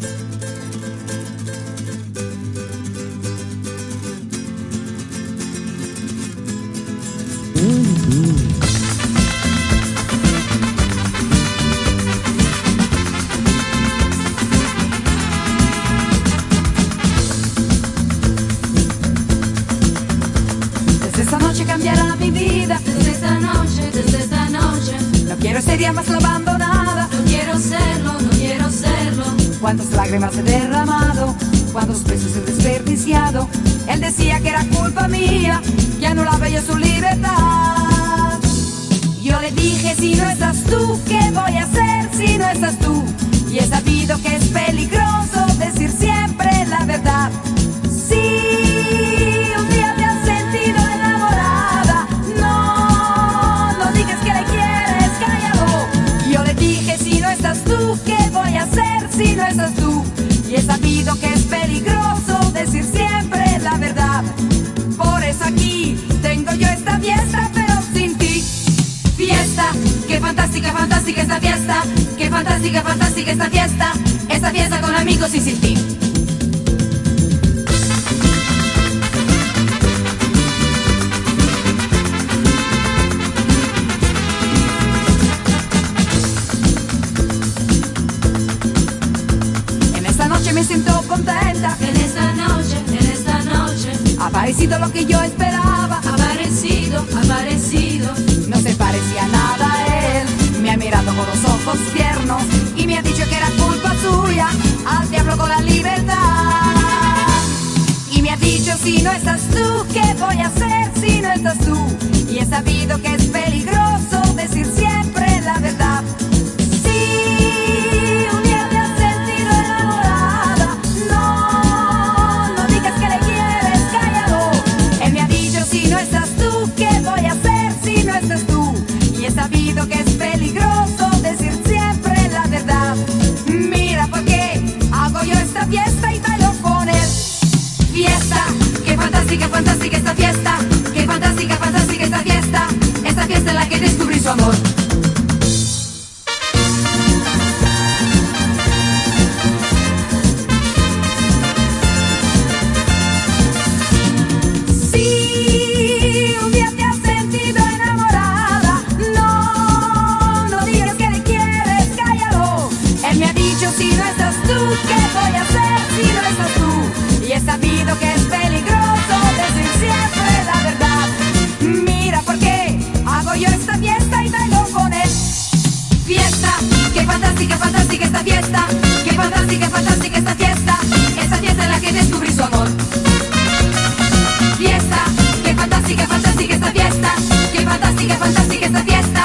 Desde esta noche cambiará mi vida, Desde esta noche, no quiero ser ya más la abandonada. no quiero serlo, no quiero serlo. Cuántas lágrimas he derramado, cuántos besos he desperdiciado. Él decía que era culpa mía, que anulaba yo su libertad. Yo le dije, si no estás tú, ¿qué voy a hacer si no estás tú? Y he sabido que es peligroso decir siempre la verdad. Si un día te has sentido enamorada, no digas que le quieres, cállalo. Yo le dije, si no estás tú, ¿qué voy a hacer si no estás tú? Y he sabido que es peligroso decir siempre la verdad. Por eso aquí tengo yo esta fiesta, pero sin ti. Fiesta, qué fantástica, fantástica esta fiesta. Qué fantástica, fantástica esta fiesta. Esta fiesta con amigos y sin ti. En esta noche me siento contenta. En esta noche, Ha aparecido lo que yo esperaba. aparecido. No se parecía nada a él. Me ha mirado con los ojos tiernos y me ha dicho que era culpa suya. Al diablo con la libertad. Y me ha dicho, si no estás tú, ¿qué voy a hacer si no estás tú? Y he sabido que es peligroso decir siempre la verdad. Si un día te has sentido enamorada, no digas que le quieres, cállalo. Él me ha dicho, si no estás tú, ¿qué voy a hacer si no estás tú? Y he sabido que es peligroso decir siempre la verdad. Mira por qué hago yo esta fiesta y bailo con él. Fiesta, qué fantástica, fantástica esta fiesta. Qué fantástica, fantástica esta fiesta. Esta fiesta en la que descubrí su amor. Si un día te has sentido enamorada, no digas que le quieres, cállalo. Él me ha dicho, si no estás tú, ¿qué voy a hacer si no estás tú? Y he sabido que es peligroso decir siempre la verdad. Mira por qué hago yo esta fiesta y bailo con él. Fiesta, qué fantástica, fantástica esta fiesta. Qué fantástica, fantástica esta fiesta. Esta fiesta en la que descubrí su amor. Fiesta, qué fantástica, fantástica esta fiesta. Qué fantástica, fantástica esta fiesta.